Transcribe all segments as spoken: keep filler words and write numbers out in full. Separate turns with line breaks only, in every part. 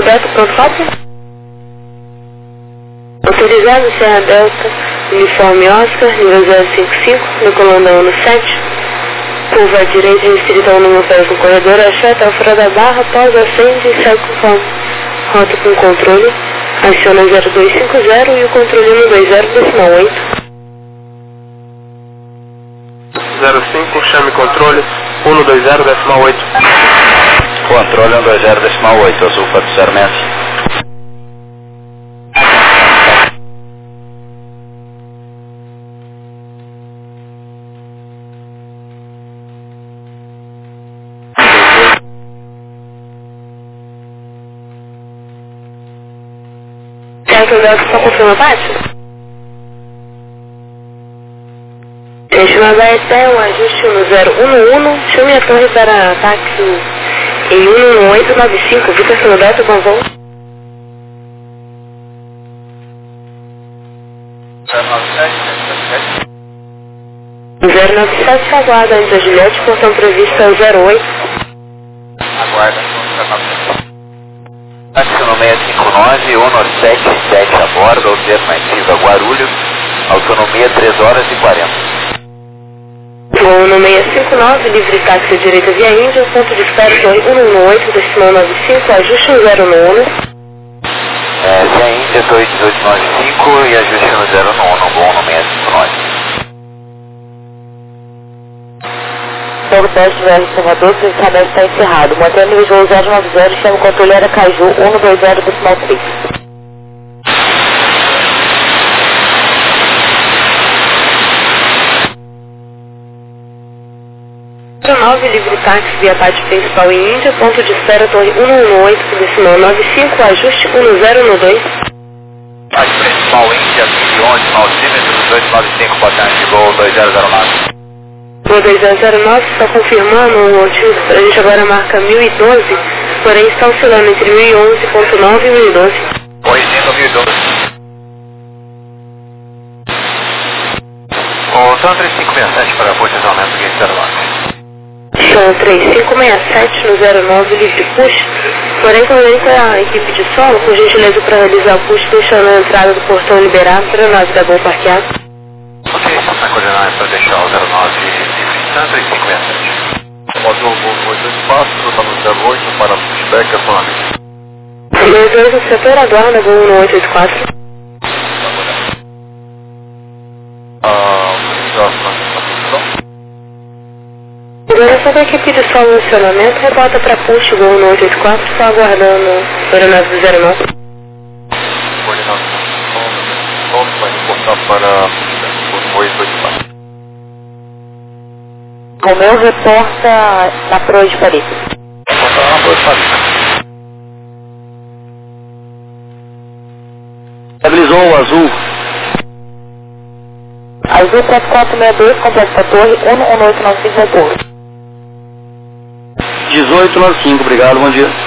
certo, pronto, cópia. Autorizado, Serra Delta, uniforme Oscar, nível zero cinco cinco, no coluna um no sete. Curva à direita, restrita ao número para o corredor, afeta a fora da barra, pausa, acende e segue conforme. Rota com controle, aciona zero dois cinco zero e o controle um dois zero decimal oito.
zero cinco, chame controle, um dois zero decimal oito.
Controle um dois zero decimal oito, azul quatro zero seis cinco.
Certo, o Delta só confirma a parte? Estimada até um ajuste no zero um um, chame a torre para táxi em um um oito nove cinco, Vitor Sino Delta, bom voo. zero nove sete, aguarda antes da Juliette, portão prevista zero oito.
Aguarda, aciono seis cinco nove, Uno sete sete a bordo, alternativa Guarulhos, autonomia três horas e quarenta.
Voo no seis cinco nove, livre táxi à direita via Índia, ponto de espera torre um um oito, decimal nove cinco, ajuste no zero um um.
É, via Índia, torre dezoito nove cinco e ajuste no zero um um, voo no seis cinco nove.
Fogo teste Velho Salvador, o cadastro está encerrado. Mantendo o voo zero nove zero, chama o controle Aracaju, um dois zero decimal três. nove, livre táxi via parte principal em Índia, ponto de espera torre um um oito, decimal nove cinco, ajuste um zero um dois.
Parte principal Índia, vinte e onze, altímetro, dois nove cinco, potência, voo dois zero zero nove.
Voo dois zero zero nove, está confirmando o motivo, a gente agora marca mil e doze, porém está oscilando entre mil e onze ponto nove e mil e doze.
Oi, lindo, mil e doze. O São três cinco seis sete para posicionamento aqui zero nove.
São três cinco seis sete no zero nove, livre push, porém quando entra a equipe de solo, por gentileza para realizar o push, deixando a entrada do portão liberado para a nave da Gol parqueada.
Ok, está coordenado para deixar o zero nove São três cinco seis sete.
Módulo oito espaço, está no zero oito para pushback econômico.
dois dois no setor, aguarda, Gol um oito oito quatro.
Ah, próxima posição.
Agora só da equipe de solo no acionamento, rebota para push, Gol um oito oito quatro, só aguardando a aeronave do zero nove.
Coordenação. Vamos vai reportar para o oito oito quatro.
Romeu reporta na proa de Paris.
Reportar na proa de Paris. Estabilizou o azul.
Azul quatro quatro seis dois, complexo a torre, um um oito nove cinco, retorno.
dezoito nove cinco, obrigado, bom dia.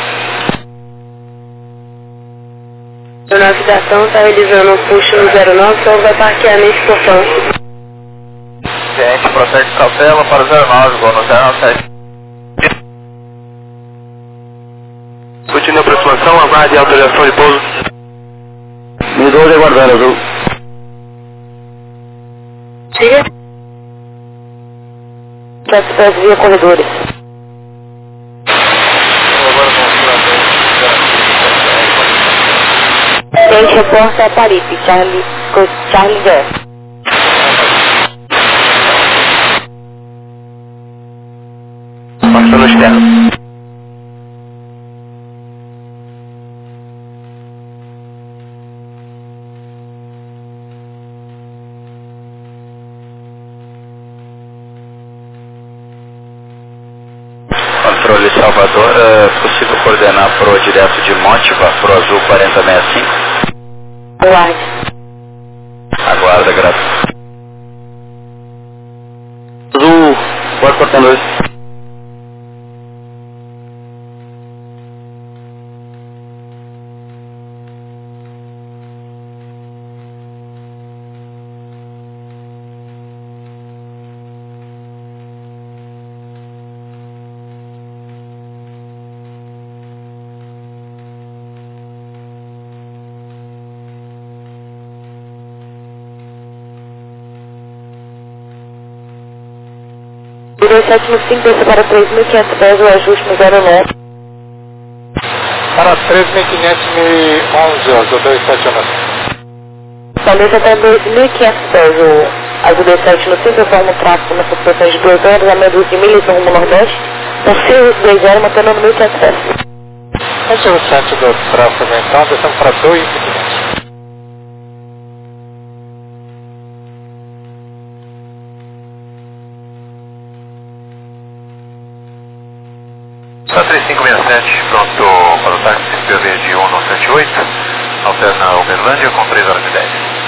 A navegação está realizando um push no zero nove, então vai parquear nesse portão.
Gente, protege cautela para zero nove, vou no zero nove sete.
Continue a aproximação, aguarde a autorização de pouso.
mil e doze aguardando, azul.
Siga. Transporte via corredores. Gente, reporta a Paris, Charlie, Charlie Gas.
Passando externo. Controle Salvador, é possível coordenar pro direto de Mótiva, pro azul quarenta sessenta e cinco?
Aguarde.
Aguarda, graças. Azul quatro quatro dois.
dois sete no cinco, desça para três mil e quinhentos pés, o ajuste no zero nove.
Para três mil e quinhentos e onze, azul dois sete no cinco.
Então desça até dois mil e quinhentos pés, o azul dois sete no cinco, eu formo um tráfego nessa posição de duas horas, a meia dúzia de milhas no rumo nordeste. O Sirius dois zero, mantendo no mil e quinhentos pés.
Esse é o sete do tráfego, então, descemos para dois mil e quinhentos.
Só três cinco seis sete, pronto para o táxi P V de um nove sete oito, alterna Uberlândia com três horas e dez.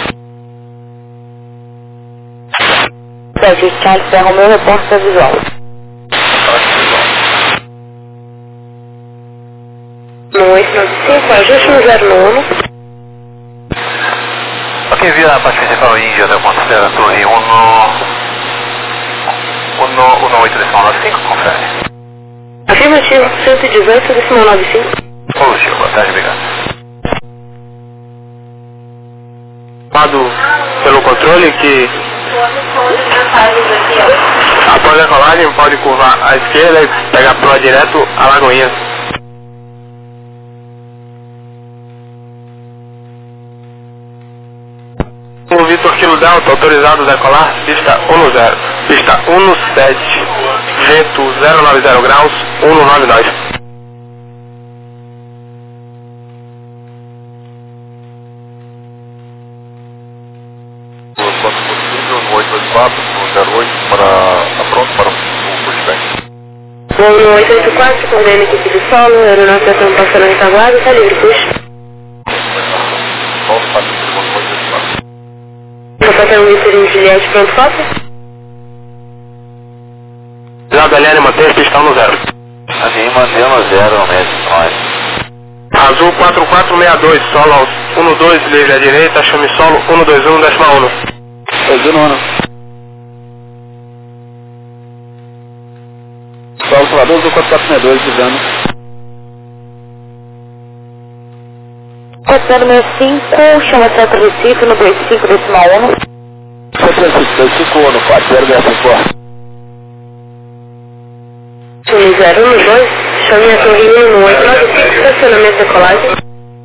sete, Charles Ferro, meu repórter visual. No oito nove cinco, ajuste no zero nono.
Ok, via a parte principal Índia da Considera Torre um um oito nove cinco, confere.
Afirmativo, cento e dezoito, decimal nove cinco.
Positivo, boa tarde, obrigado.
Chamado pelo controle que após a colagem pode curvar à esquerda e pegar pro lado direto a Lagoinha. O Vitor Kilo Delta, autorizado a decolar, pista um no zero, pista um no sete, vento zero nove zero graus, um no nove nove.
Quanto possível, no oito oito quatro, no zero oito, para, pronto para o pushback.
No oito oito quatro, coordena a equipe de solo, aeronave está passando retaguarda, está livre, puxa.
Volta para o oito oito quatro.
Você tem um Vitor Juliette pronto, foto?
Lado Helene, mantém a pista um no zero.
Assim, mantém no zero, mesmo, nós.
Azul quatro quatro seis dois, solo aos um no dois, livre à direita, chame solo um no dois um, décima um.
dois um ano. Solo Salvador do quatro quatro seis dois, dizendo.
quatro zero seis cinco, chama Centro Recife no dois cinco, decimal um.
Centro Recife, dois cinco um, quatro zero zero cinco.
Chame zero um no dois, chame a Torrinha no oito nove cinco, estacionamento de colagem.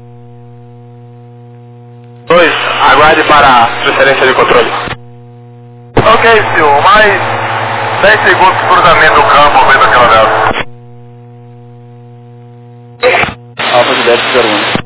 dois, aguarde para a transferência de controle.
Ok, senhor, mais dez segundos de cruzamento do campo, vendo aquela dela. Alfa de dez zero um.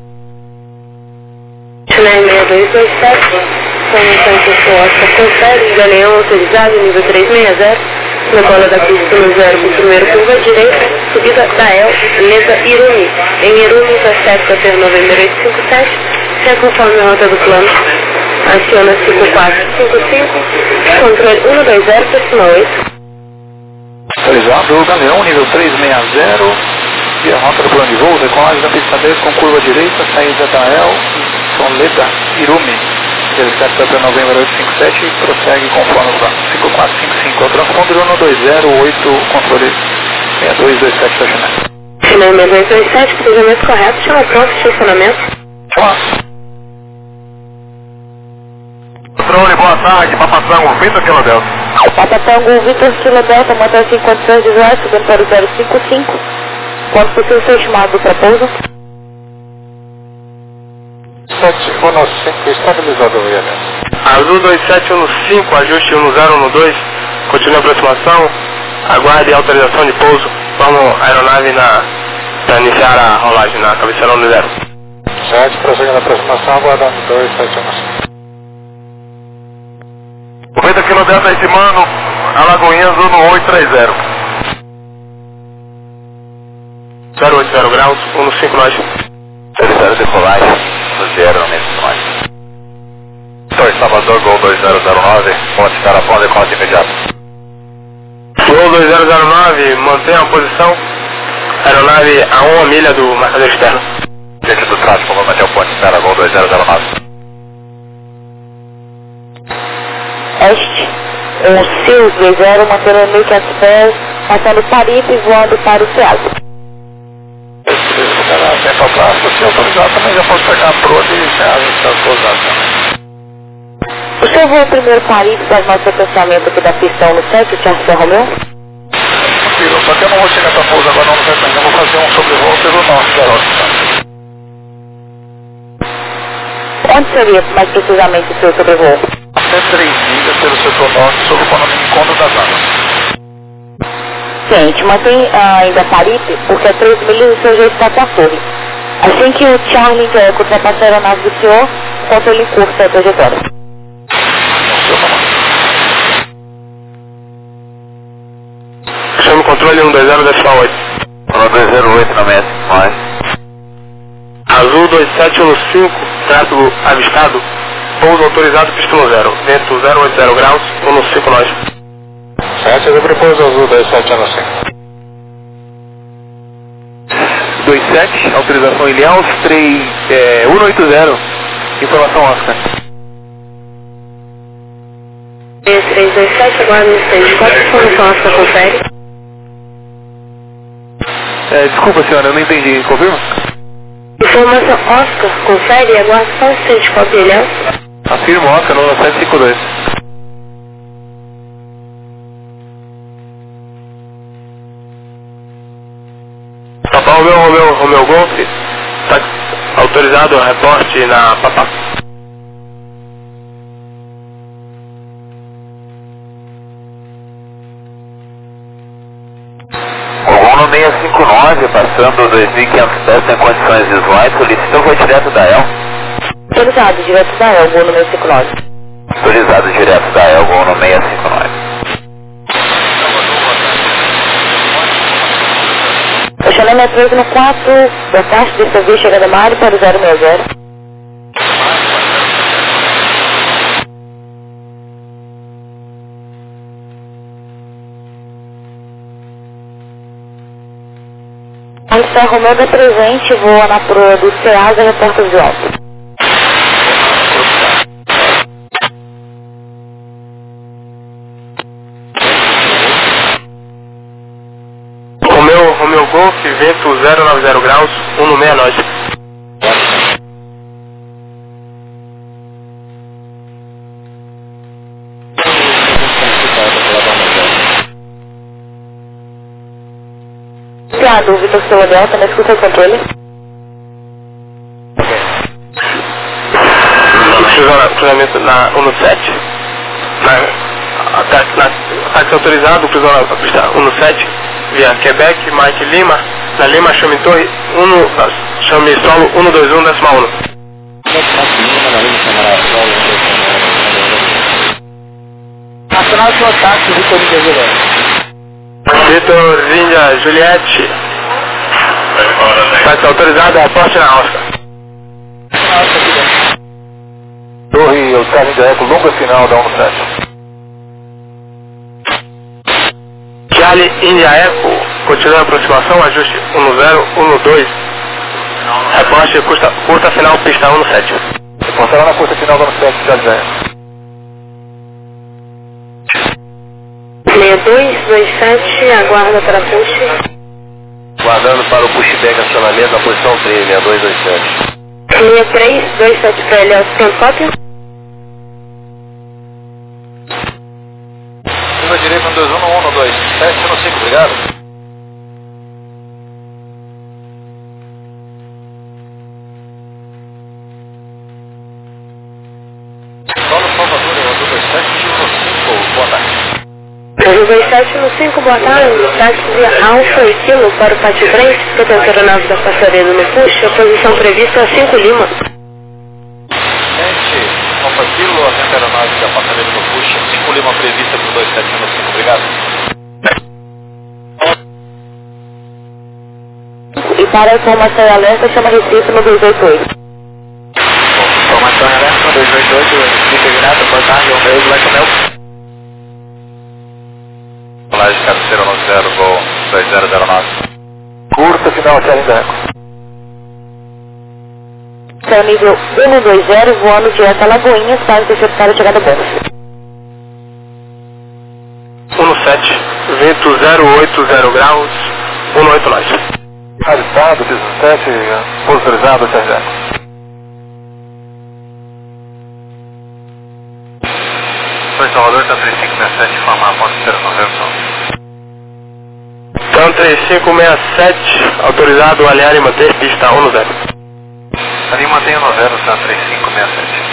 Chame seis dois dois sete, formação pessoal, confere, Galeão autorizado, nível três seis zero. Na bola da pista no zero, o primeiro curva à direita, subida da El, mesa Irumi. Em Irumi, intercepta até Novembro oito cinco sete, se conforme a rota do plano. Aciona cinco quatro cinco cinco, controle um dois zero, decimal oito.
Autorizado, Galeão, nível três seis zero, e a rota do plano de voo, decolagem da pista dez com curva direita, saída da El, Sonleta Irumi. Intercepta até Novembro oito cinco sete e prossegue conforme o plano. cinco quatro cinco cinco, transponder um dois zero oito, controle seis dois dois sete da Janela.
Final seis dois dois sete, cruzamento correto, chama pronto, estacionamento.
Controle, boa tarde, Papatango, Vitor Kilo Delta.
Papatango, Vitor Kilo Delta, mantém-se em condições visuais, subindo para o zero cinco cinco. Quando possível ser estimado para pouso?
sete um no cinco, estabilizador, William.
Azul dois sete um no cinco, ajuste um no zero um no dois, continue a aproximação, aguarde a autorização de pouso, vamos aeronave na, para iniciar a rolagem na cabeceira um no zero.
sete, prosseguindo a aproximação, aguardando dois sete um no cinco.
noventa Kilo Delta estimando, Alagoinhas um no oito três zero.
zero oito zero graus, um no cinco nós.
Terceiro decolagem, no zero no mesmo nós. Torre Salvador, Gol dois zero zero nove, ponte Carapão, decola de imediato.
Gol dois zero zero nove, mantenha a posição, aeronave a uma milha do marcador externo.
Gente do tráfego, vamos até o ponte Cara, Gol dois zero zero nove.
Este, um Sirius dois zero, mantendo mil e quinhentos pés, passando Paripe e voando para o Ceasa.
Tempo atrás, se autorizar também já pode pegar a proa e Ceasa, se autorizar também.
O senhor viu o primeiro Paripe para o nosso sequenciamento aqui da pista um no sete, o Charles Romeu?
só que eu não vou chegar para pouso agora não, no sete ainda, eu vou fazer um sobrevoo pelo norte da rota.
Onde seria mais precisamente o seu sobrevoo?
Até três milhas pelo setor norte, sob o condomínio Encontro das Águas.
Gente, mantém ah, ainda Paripe, porque a três milhas o senhor já está com a torre. Assim que o Charlie Eco ultrapassar a aeronave do senhor, controle em curso a trajetória.
Chama o controle um dois zero decimal oito.
um dois zero oito na meta, mais.
Azul dois sete um cinco, tráfego avistado, pouso autorizado, pista um zero, vento zero oito zero graus, um cinco nós.
sete, eu propouso azul dois sete um cinco.
dois sete, autorização Ilhéus, três, é, um oito zero, informação Oscar.
três três dois sete, aguarda no stand. Qual a informação Oscar confere?
É, desculpa senhora, eu não entendi, confirma?
Informação Oscar confere, aguarda só um stand. Qual a Ilhéus?
Afirmo Oscar, nove sete cinco dois.
Papá Romeu, Romeu, Romeu Golf, está autorizado o reporte na Papá.
Ogum no seis cinco nove, passando dois mil e quinhentos pés sem condições visuais, solicita voo direto da El.
Autorizado, direto da El, voo no seis cinco nove.
Autorizado direto da El, voo no seis cinco nove.
Chanel três no quatro, da taxa de serviço chegada Mário para o zero seis zero. Alfa Romeo da presente, voa na proa do Ceasa e reporta visual.
Romeu, Romeu Golf, vento zero nove zero graus, um no seis nós.
Obrigado, Vitor Silva Delta, na escuta do controle.
Cruzamento na um sete. Na, ataque, na, ataque autorizado, cruzamento na pista um sete, via Quebec, Mike Lima, na Lima, chame Torre, um, chame solo um dois um decimal um.
Nacional de ataque, Vitor Índia
Vitor Índia Juliette. Está autorizado, reporte na Oscar.
Torre, o Charlie Eco, longa final da um sete.
Charlie India Eco, continua a aproximação, ajuste um zero um dois. Reporte curta, curta final, pista um sete.
Reportará na curta final da um sete, Charlie Eco.
seis dois dois sete, aguarda para push.
Guardando para o pushback acionamento da posição três, seis dois dois sete.
seis três dois sete para ele, pronto, cópia.
Curva direita um dois um um dois sete um cinco, obrigado. Paulo Salvador, um dois sete um cinco, boa tarde.
um dois sete um cinco, boa tarde. Táxi Alfa e Kilo para o Pátio Frente, potência aeronave da Passarela no push, a posição prevista é cinco Lima.
Gente, Alfa Kilo, atenta a aeronave da Passarela no push, cinco Lima prevista para o dois sete um cinco, obrigado.
E para a informação e alerta, chama Recife no dois oito oito.
Informação e alerta, dois oito oito, integrado, boa tarde, o meu Black Mel.
Colagem cabeceira nove zero, voo dois zero zero nove.
Curta final, Charlie Eco.
Céu nível um dois zero, voando direto a Lagoinhas para interceptar a chegada boa.
um sete, vento zero oito zero graus, um oito nós.
Avistado, dezessete, autorizado, Charlie Eco.
Foi Salvador, está três cinco sete, formar a ponte zero nove.
três cinco seis sete, autorizado alinhar e manter pista um no zero.
Ali mantém no zero, Sam três cinco seis sete.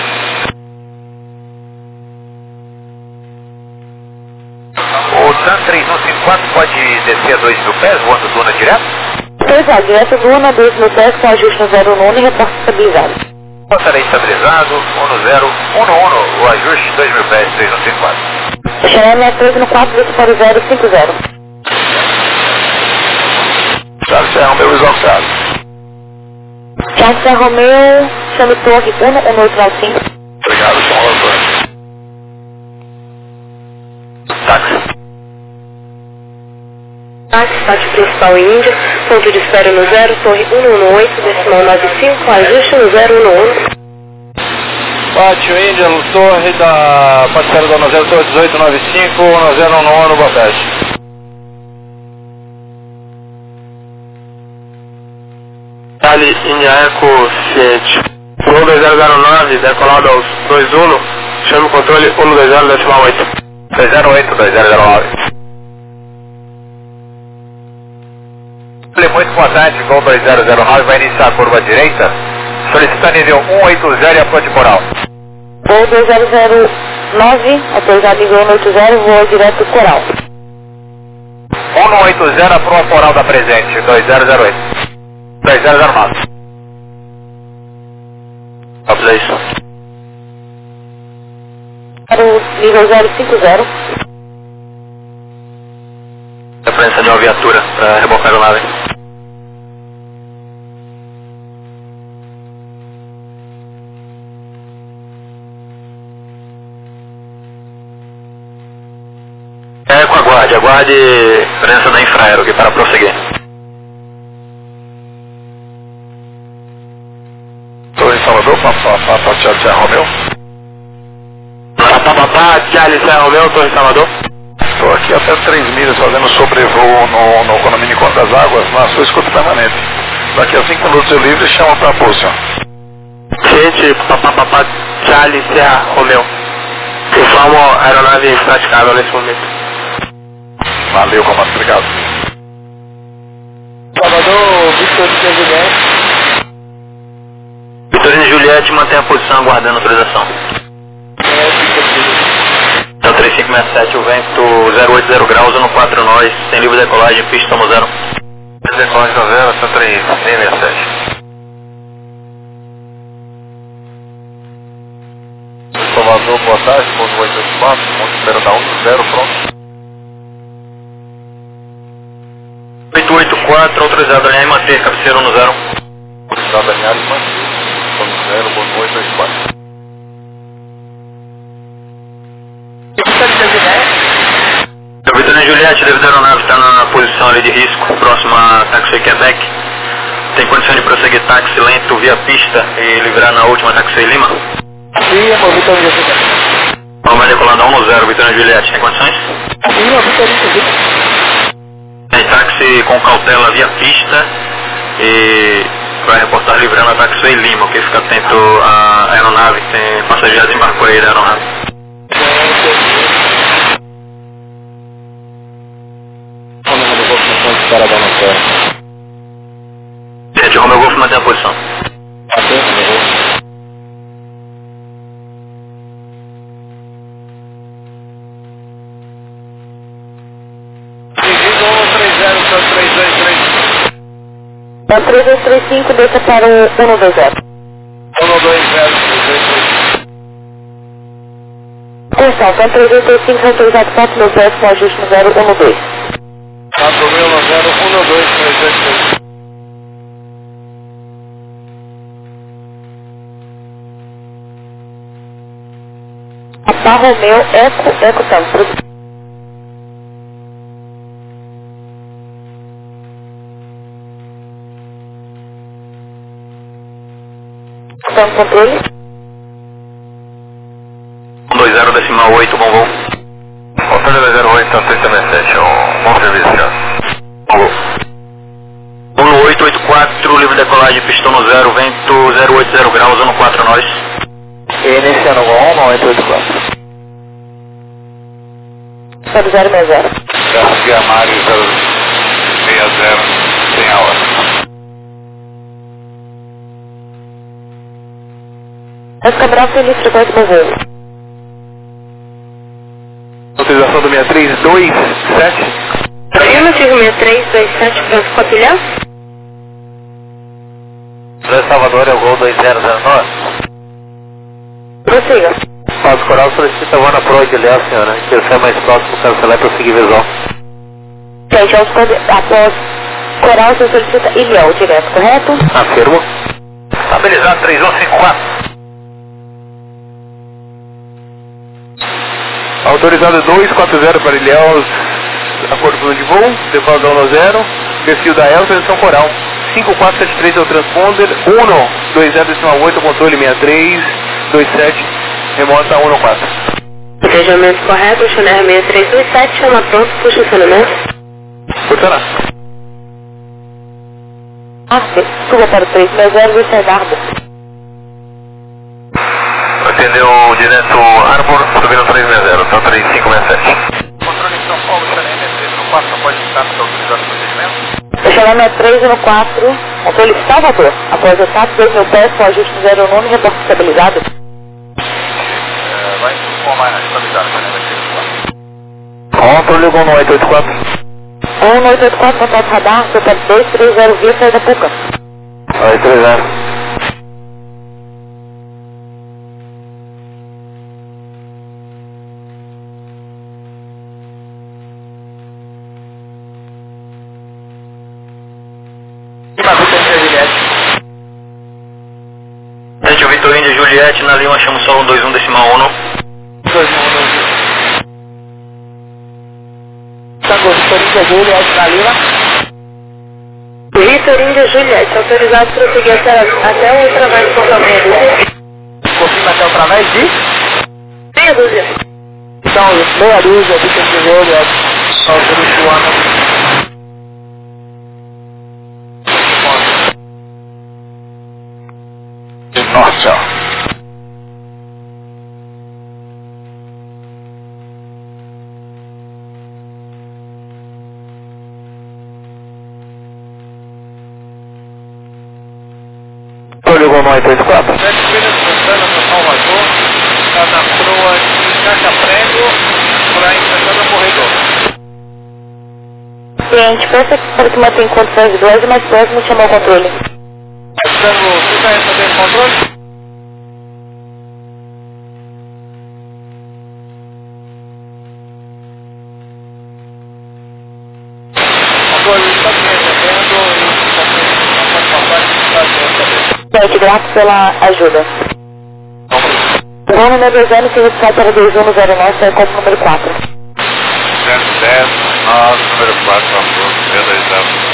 O Sam três um cinco quatro pode descer a dois mil pés, voando Duna direto?
Pois é, direto Duna, dois mil pés, com ajuste no zero no um e reporte estabilizado.
Passarei estabilizado, um no zero, um no um, o ajuste dois mil pés, três um cinco quatro.
Xereme três no quatro, vinte para o zero cinco zero.
Charles Serra Romeu, visual oficial.
Charles Serra Romeu, chame torre um um oito nove cinco.
Obrigado, senhor doutor. Táxi.
Táxi, táxi principal Índia, ponto de espera no zero, torre um um oito, decimal nove cinco, ajuste no zero um um.
Pátio Índia, torre da parceira da zero, torre dezoito nove cinco, zero um um no Boteste.
Charlie India Eco ciente. Voo dois zero zero nove, decolado aos dois um, chame o controle um dois zero decimal oito.
dois zero oito, dois zero zero nove. Muito boa tarde, voo dois zero zero nove, vai iniciar a curva direita, solicitando nível um oito zero e a ponte coral.
Voo dois zero zero nove, autorizado nível um oito zero, voa direto coral.
um oito zero, a proa coral da presente, dois zero zero oito. dois zero zero nove.
Vamos a isso.
Para o nível zero cinco zero.
Referência de uma viatura para rebocar a nave. É com aguarde, aguarde presença da Infraero aqui para prosseguir.
Estou em Salvador, Papapá, Charlie Serra Romeu.
Papapá, Charlie Serra Romeu, Torre Salvador.
Estou aqui até três milhas fazendo sobrevoo no, no Condomínio Encontro das Águas, na sua escuta permanente. Daqui a cinco minutos eu livre e chamo para a pulso.
Gente, Papapá, Charlie Serra Romeu. Informo a aeronave praticável nesse momento.
Valeu, comando, obrigado.
Salvador, Vitorino Juliette. Vitorino Juliette mantém a posição aguardando autorização. Então três cinco seis sete, o vento zero oito zero graus, no quatro nós, sem livre decolagem, pista tomo zero.
Decolagem no zero, são três seis sete. Salvador, boa tarde, ponto oito oito quatro, ponto espera da um zero, pronto.
oito oito quatro, autorizado a alinhar e manter, cabeceira no zero.
Autorizado a alinhar e manter, ponto zero, ponto oito oito quatro.
O Vitorino Juliette, devido à aeronave, está na posição ali de risco, próximo a Taxi Quebec. Tem condição de prosseguir táxi lento via pista e livrar na última Taxi Lima?
Sim, amor, Vitorino Juliette.
Vamos decolando um no zero, Vitorino Juliette, tem condições?
Sim, amor, Vitorino Juliette.
Tem táxi com cautela via pista e vai reportar livrando a Taxi Lima, ok? Fica atento à aeronave, tem passageiros embarcou aí da aeronave. Gente, Romeu Golfo mantém a posição.
É três dois três cinco, deixa para o um dois zero.
um dois zero, três dois três.
Atenção, então três dois três cinco, autorizado quatro mil pés com ajuste no zero um dois.
quatro mil no zero, um dois, três dois três.
Papa Romeu, Eco, Eco Tanto. Tanto controle.
um dois zero decimal oito, bom voo.
Controle dois zero oito, Santa Isabel sete, um bom serviço, senhor.
Bom voo. um oito oito quatro, livre decolagem, pistão no zero, vento zero oito zero graus, um quatro nós.
Iniciando com um oito oito quatro.
zero zero seis zero.
Garcia Mário, zero seis zero, sem a hora.
Essa Bravo Feliz, frequência do voo.
Autorização do seis três dois sete.
Afirmativo seis três dois sete, Francisco Capilhão.
Para Salvador é o gol dois zero zero nove.
Prossiga.
Paulo Coral solicita a Vana Pro de Léo, senhora, que ele sai mais próximo, cancelar e prosseguir visual.
Gente, após Coral, você solicita Ilhéu direto, correto?
Afirmo. Estabilizado três um cinco quatro.
Autorizado dois quatro zero para Ilhéus, acordo com o de voo, decola da um zero, perfil da Elsa, direção Coral. cinco quatro sete três é o transponder, um dois zero oito, controle seis três dois sete, remota um quatro.
Engajamento correto, Chanel seis três dois sete, chama pronto para o estacionamento.
Funcionar.
Arce, suba para o três seis zero e sai da Arbor.
Atendeu direto Arbor, subindo três seis zero, só três cinco seis sete.
Controle de São Paulo, Chanel seis três um quatro, pode estar no autorizado o procedimento?
Estacionamento é três um quatro, controle de Salvador. Após o tato, dois mil pés com ajuste zero nove, reporte estabilizado.
É, vai informar na estabilidade, Chanel
Controle gol no oito oito quatro.
um oito oito quatro, contato radar, total dois três zero, via saída Puca.
dois três zero. Gente, o Vitor Índia Juliette na Lima, chamo só um dois um decimal um.
Tango, Vitor Índia Juliette na Lima. Vitor Índia Juliette, autorizado para prosseguir até, até o ultravés de São meia dúzia.
Confirma até o ultravés de?
Meia dúzia.
Então, meia dúzia, Vitor Índia Juliette, autorizado.
Norte, ó. Ligou no oito oito quatro.
Sete Minas Santana para Salvador, está na proa de Caixa Prego, para enfrentar o corredor.
Cliente, peça para que mantém condições de dois, mais próximo chamou o controle.
Estamos, você está recebendo controle? Controle, está me recebendo e está passando.
Gente, grato pela ajuda. O voo número dois zero, se sai para dois um zero nove, sai com o número quatro.
zero dez, nove, número quatro, zero dois zero.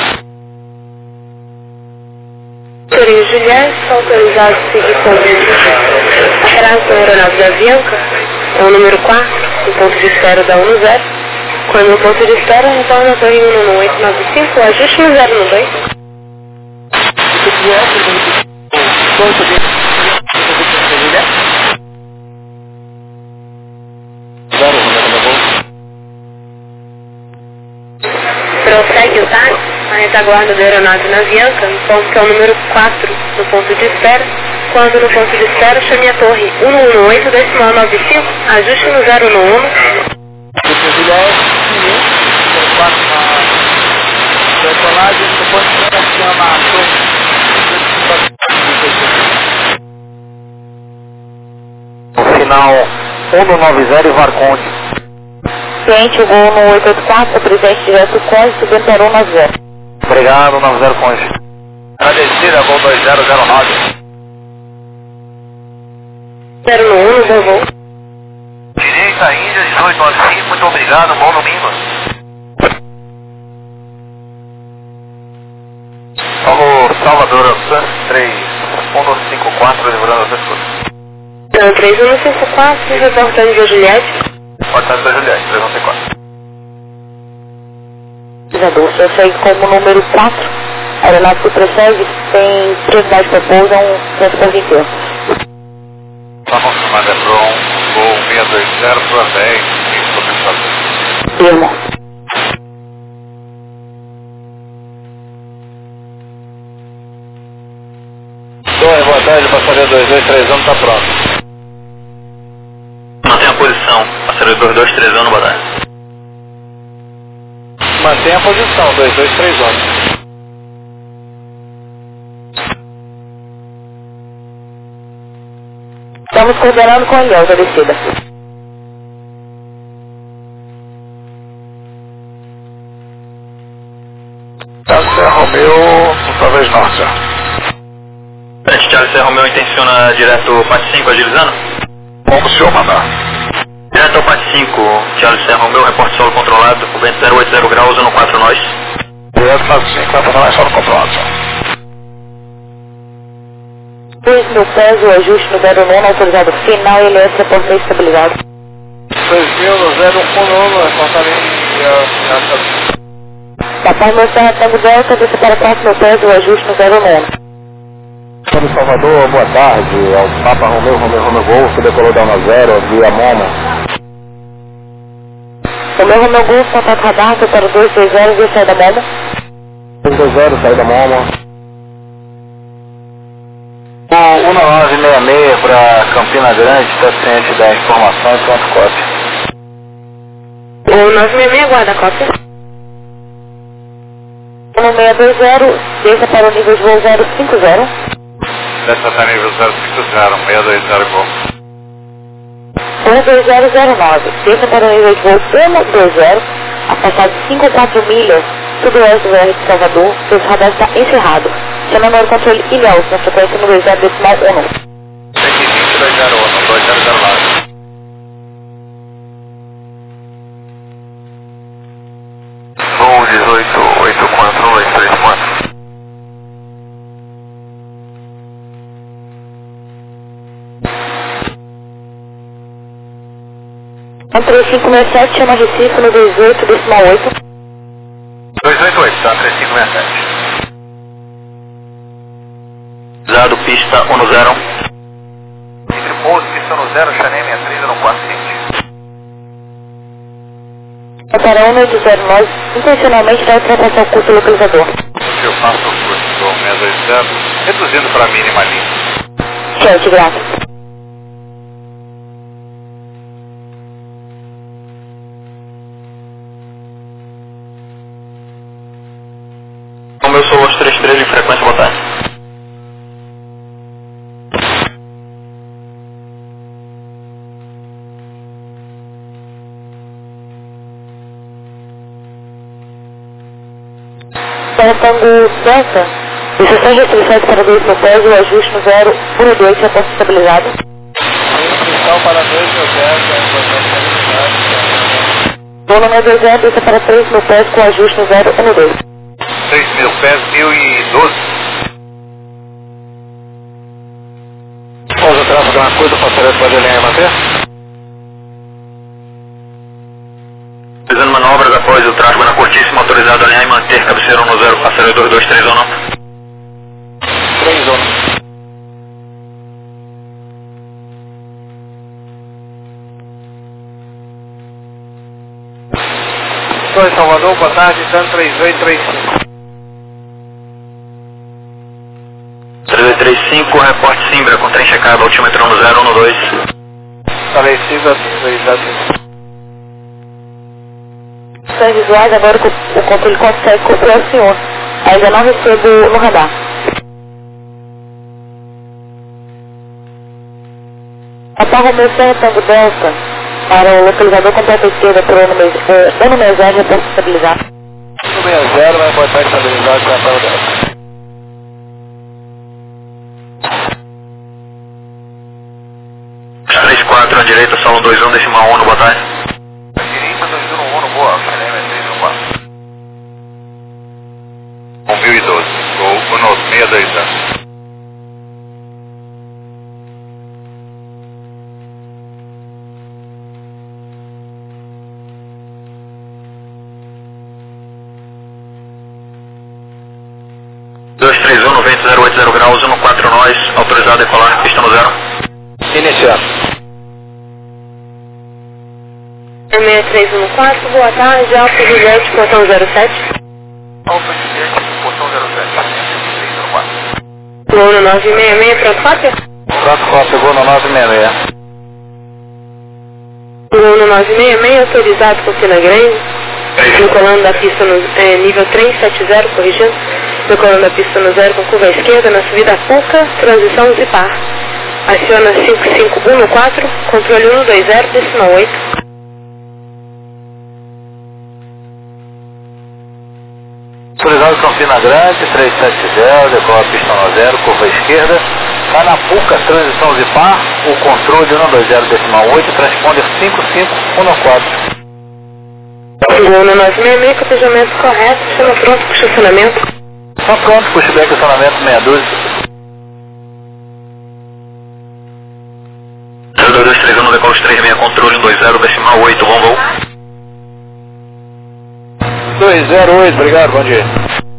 Doutor Juliette, autorizado a seguir com a atraso da aeronave da Avianca, é o número quatro, no ponto de espera da um zero. Quando o ponto de espera, retorna a torre um um oito nove cinco, ajuste no zero no dois. Prossegue o táxi, a retaguarda da aeronave na Avianca, informa que é o número quatro no ponto de espera. Quando no ponto de espera, chame a torre um um oito, decimal nove cinco, ajuste no zero no um.
Decolagem, depois que chama a torre.
No final um nove zero e Varconde.
Cliente, o gol no oito oito quatro, presente direto Conde, subindo para um nove zero.
Obrigado, nove zero Conde.
Agradecida, gol dois zero zero nove.
zero no um, bom voo.
Direita, Índia, dezoito nove cinco, muito obrigado, bom domingo. Vamos, Salvador, três um cinco quatro, livrando as pessoas.
Não, três um cinco quatro, reportando de Juliette.
Portanto, da Juliette, três um cinco quatro.
Adulto, eu sei como número quatro, a aeronave que prossegue tem prioridade para pouso, é um transporte inteiro.
Está confirmado, é Bron, gol seis dois zero para dez, isso para fazer.
Firma.
passageiro dois dois três um está pronto.
Mantenha a posição, passageiro dois dois três um, boa tarde.
Mantenha a posição, dois dois três um.
Estamos coordenando com a Ilhéus, a descida.
Charles Romeu, talvez norte.
Charles Romeu intenciona direto ao P A T cinco, agilizando?
Como o senhor mandar?
Direto ao P A T cinco, Charles Romeu, reporte solo controlado, o vento zero oito zero graus, um quatro nós.
Direto P A T cinco, vai para nós, solo controlado, senhor.
dois mil pés, o ajuste no zero nove, autorizado final, L S reporte estabilizado.
dois mil no zero um nove, reporta
Papai meu Serra Tango Delta, desce para quatro mil pés, o ajuste no zero nove.
Sobre Salvador, boa tarde, é o Papa Romeu, Romeu, Romeu Golfo, decolou da uma zero, via Momo.
Romeu, Romeu Golfo, contato radar, para dois dois zero, via saída Momo.
dois dois zero, saída Momo. O um nove seis seis para Campina Grande, está ciente da informação e pronto, cópia.
O nove seis seis, aguarda a cópia. um seis dois zero, desça para o nível de voo zero cinco zero.
Desça para nível zero cinco zero, seis dois zero Golf.
um dois zero zero nove, desça para o nível de voo um dois zero, afastado cinco a quatro milhas, sudoeste do R de Salvador, seu radar está encerrado. Chamando o controle Ilhéus, na frequência número zero decimal um.
vinte dois zero um, dois zero zero nove.
Voo dezoito oito quatro dois três quatro.
um três cinco seis sete, chama Recife no dois oito decimal oito.
dois oito oito, tá, três cinco seis sete.
Dado pista um zero.
Entre pouso, pista no zero, Chanel sessenta e três no quatro vinte.
É para um oito zero, nós intencionalmente vai ultrapassar o curso localizador.
Eu faço o curso do seis dois zero, reduzindo para a mínima linha.
Certo, graças.
Romeu Solos três três de frequência, boa tarde.
Para Tango Delta, instruções de restrições para dois mil pés, o ajuste no zero um dois, reposto estabilizado.
Restrição para dois mil pés, é importante.
Voo número dois zero, desça para três mil pés com ajuste no zero um dois.
três mil pés, mil e doze. Pouso tráfego na curva, passageiro pode alinhar e manter?
Fazendo manobras após o tráfego na curtíssima, autorizado a alinhar e manter cabeceira um no zero, passageiro dois dois três um não.
três um. Estou em Salvador, boa tarde, dando três oito três cinco.
três oito três cinco, reporte Simbra, com trem checado, altímetro um zero um dois.
Estabelecido assim, exatamente.
São visuais, agora o controle consegue acompanhar o senhor. Ainda não recebo no radar. Após o meu Serra Tango Delta, para o localizador completo esquerda por ano seis zero, reporte estabilizado.
um seis zero vai botar estabilizado para a Tango Delta.
três quatro, à direita, solo dois um, decimal um, boa tarde.
Direita dois um um, boa, Chanel três um quatro. um mil e doze, Gol no seis dois zero.
dois três um, vento zero oito zero graus, um quatro nós, autorizado a decolar, pista no zero.
Iniciando.
seis três um quatro, boa tarde, Alfa Juliette, portão zero sete.
Alfa Juliette, portão zero sete, três um quatro.
Voo no nove seis seis, pronto, cópia?
Contato Costa, Gol no nove seis seis.
Gol no nove seis seis, autorizado com sina grande. Decolando da pista no é, nível três sete zero, corrigindo. Decolando da pista no zero com curva à esquerda, na subida Puca, transição Zipar. Aciona cinco cinco um no quatro, controle um dois zero, decimal oito.
Autorizado Campina Grande, três sete zero, decola a pista no zero, curva à esquerda. Está na Puca, transição Zipar, o controle um dois zero, decimal oito, transponder cinco cinco um no quatro.
Gol no nove seis seis, cotejamento correto, chama pronto para o estacionamento.
Está pronto, pushback, estacionamento meia dúzia.
zero dois dois três um, decola os três seis, controle um dois zero, decimal oito, bom voo.
dois zero oito, obrigado, bom dia.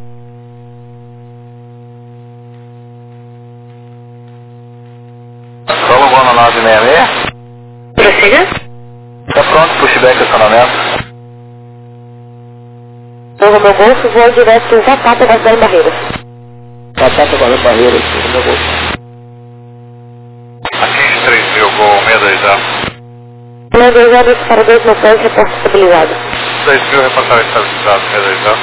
Solo Gol no nove seis seis.
Prossiga.
Está pronto, pushback, estacionamento.
Novo meu golfo, voo direto Zapata Guarani Barreiras.
Batata Guarani Barreiras, meu gol. Atinge três mil, Gol seis dois zero.
seis dois zero, para dois mil pés, reporte estabilizado.
três mil, reportagem estabilizado, seis dois zero.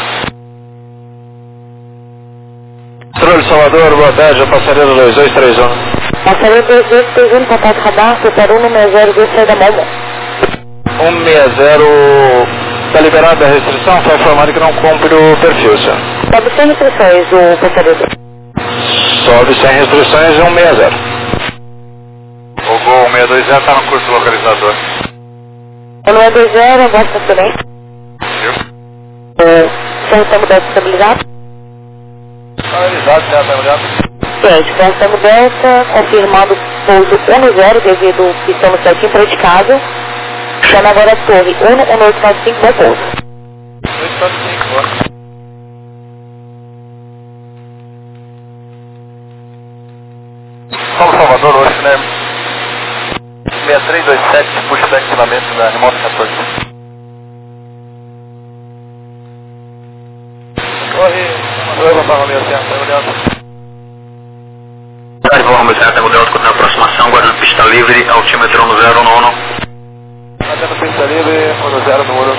Controle Salvador, boa tarde, passageiro dois dois três um.
Passageiro dois dois três um, contato radar, super um seis zero, dois sai da Malmo.
um seis zero, está liberada a restrição, foi informado que não cumpre o perfil, senhor.
Sobe sem restrições, o passageiro.
Sobe sem restrições, um seis zero. O Gol seis dois zero está no curso localizador.
O seis dois zero, a voz também.
Viu?
O centro Delta estabilizado.
Estabilizado, senhor, estabilizado.
Gente, centro Delta, confirmado pouso um zero devido pistão no certinho praticado. Chama agora a torre um um oito nove cinco, bom pouso.
oito nove cinco, boa. São Salvador, hoje, né? seis três dois sete, puxa do equipamento da Animal quatorze. Corre, oi, Papai Romeu, certo, olhando.
Boa Romeu, certo, Romeu Delta, continua a aproximação, guardando pista livre, altímetro no zero um um.
Até no pista livre, no zero no ouro.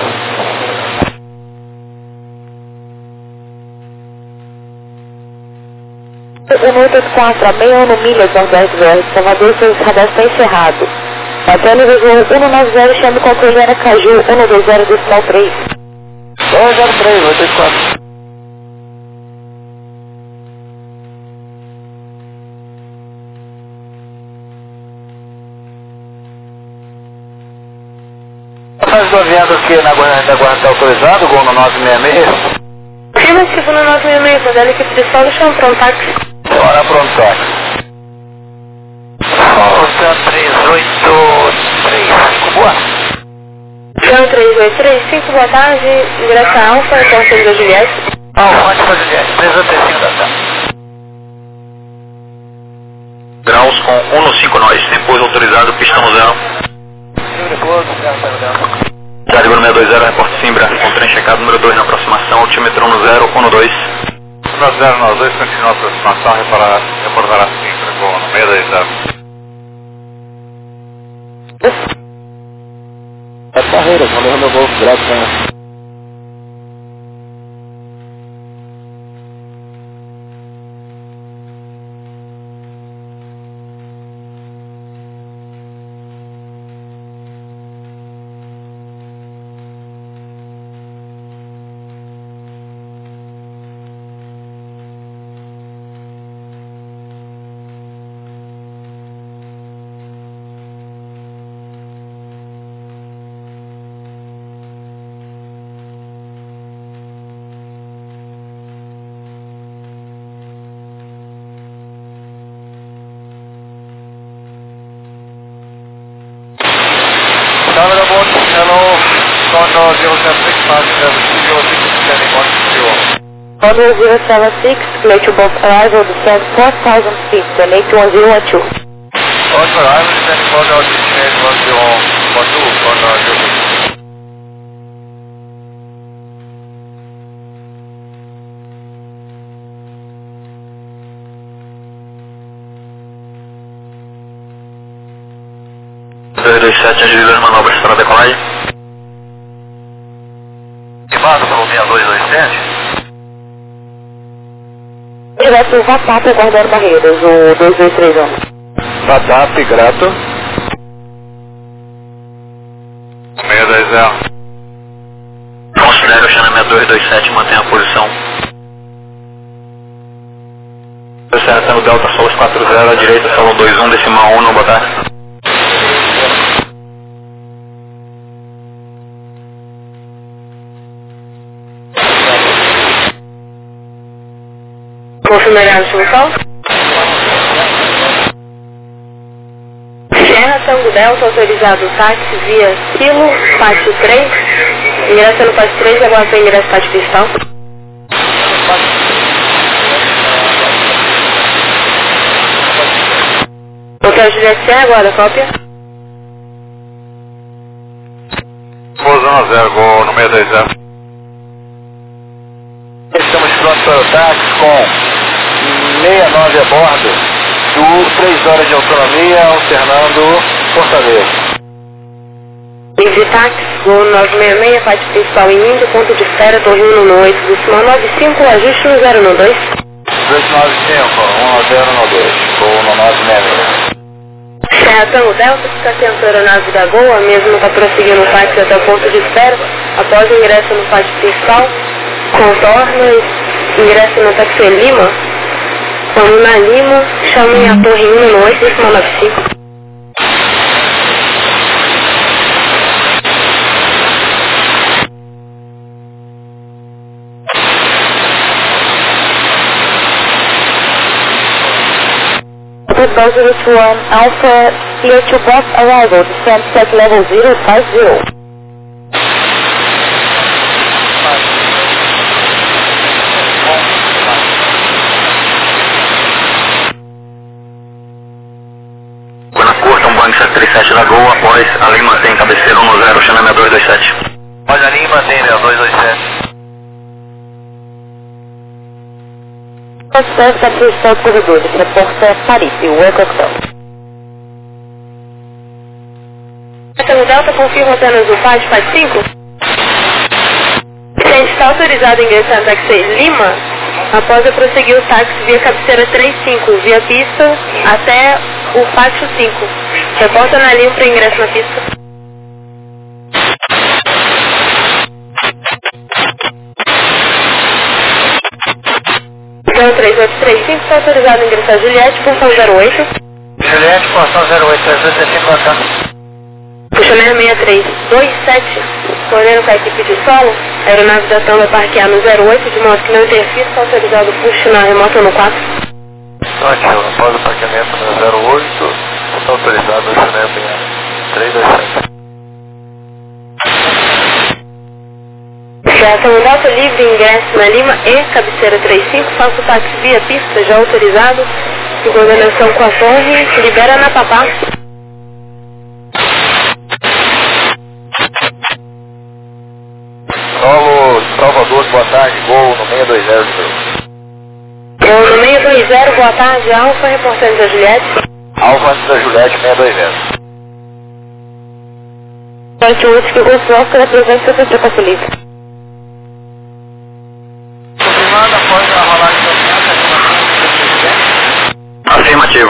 um oito oito quatro, a meia no milhas, Nordeste Zero, Salvador, seu radar está encerrado. Até nível um nove zero, chame o controle Aracaju, um dois zero, decimal três.
dois zero três, oito oito quatro. Nós do avião aqui na Guarda está autorizado, Gol no nove seis seis.
Afirmativo no nove seis seis, modelo equipe de solo, chama pronto táxi.
Bora pronto táxi. Força três oito três cinco, boa.
Chama três oito três cinco, boa tarde, direção Alfa, então Sandra Juliette.
Alfa, antes da Juliette, três oito cinco da tarde.
Graus com um no cinco nós, depois autorizado, pista no zero.
Livre pouso, certo, tá olhando.
Rádio seis dois zero, reporte Simbra, com trem checado número dois na aproximação, altímetro no zero um dois.
um zero nove dois, continua a aproximação, reparar, reportará Simbra, Gol no seis dois zero. É Barreiras, valeu meu gol, graças. Camera board, hello, Condor zero seven six, five seven zero six, standing one zero.
Condor zero seven six, clear to both arrival, descend four thousand feet, and eight one zero one two.
Condor, I'm standing Condor, descend one zero one two, Condor zero six.
sete, agiliza as manobras para a decolagem. Queimado pelo seis dois dois sete.
Direto no WhatsApp, aguardando barreiras, o dois dois três um.
WhatsApp, grato.
seis dois zero. Considere o China dois dois sete, mantenha a posição. Certo, no Delta Solos quatro zero, à direita, Solo dois um, decimal um, não botar.
Confirmar o local. Serra Tango Delta, autorizado táxi via Kilo, pátio três. Ingresso no pátio três, agora tem ingresso pátio cristal. Hotel Juliette Serra, agora cópia.
Mozão zero, gol no seis dois zero.
Estamos prontos para o táxi com sessenta e nove a bordo, do três horas de autonomia, alternando Fortaleza.
Livre táxi, gol nove seis seis, pátio principal em Índia, ponto de espera, Torre um no oito, decimal nove cinco, ajuste no zero no dois.
dois nove cinco, um zero no dois, gol no nove seis seis.
Serra Tango Delta, fica atento à aeronave da Gol, a mesma está prosseguindo o táxi até o ponto de espera, após o ingresso no pátio principal, contorna, ingresso no táxi Lima, quando na Lima, chamem a Torre um no oito, decimal nove cinco. Bus zero two one Alpha, clear to bus arrival, descent set level zero five zero.
Quando curta um Boeing sete três sete da Gol, após a linha mantém cabeceira um no zero, China dois dois sete. Após a linha mantém dois dois sete.
Processo da posição de corredores, reporta Paris, o Ecoxel. Então, o Delta confirma apenas o pátio, pátio cinco. Se a gente está autorizado a ingressar no táxi Lima, após eu prosseguir o táxi via cabeceira três cinco, via pista, até o pátio cinco. Reporta na linha para ingresso na pista. Então, três oito três cinco, está autorizado a ingressar Juliette, portão zero oito.
Juliette, portão zero oito, trezentos e cinco a cá.
Puxamer seis três dois sete, correndo com a equipe de solo, a aeronave da TAM vai parquear no zero oito, de modo que não interfira, está autorizado o push na remota no quatro.
Ótimo, após o parqueamento no zero oito, está autorizado o Juliette três dois sete.
Serra Tango Delta, livre ingresso na Lima e cabeceira três cinco, faça o táxi via pista, já autorizado, em coordenação com a torre, libera na Papá.
Solo Salvador, boa tarde, gol no seis dois zero.
Gol no seis dois zero, boa tarde, Alfa, reportando da Juliette.
Alfa antes da Juliette, seis dois zero.
Sete oito, que o Golfo representa o C C Facilita.
Confirmado após a rolagem da
Afirmativo.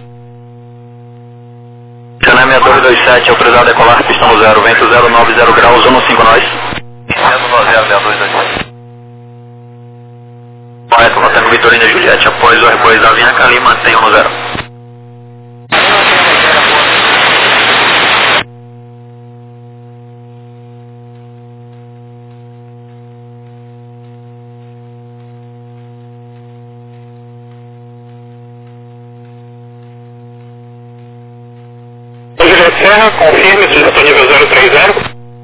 China dois dois sete, autorizado a decolar, pista no zero, vento zero nove zero graus, um cinco nós. zero nove zero dois dois sete. Correto, mantendo Vitorina Juliette, após o repouso da vinha Cali, mantenha no zero. Serra, confirme se disponível zero três zero.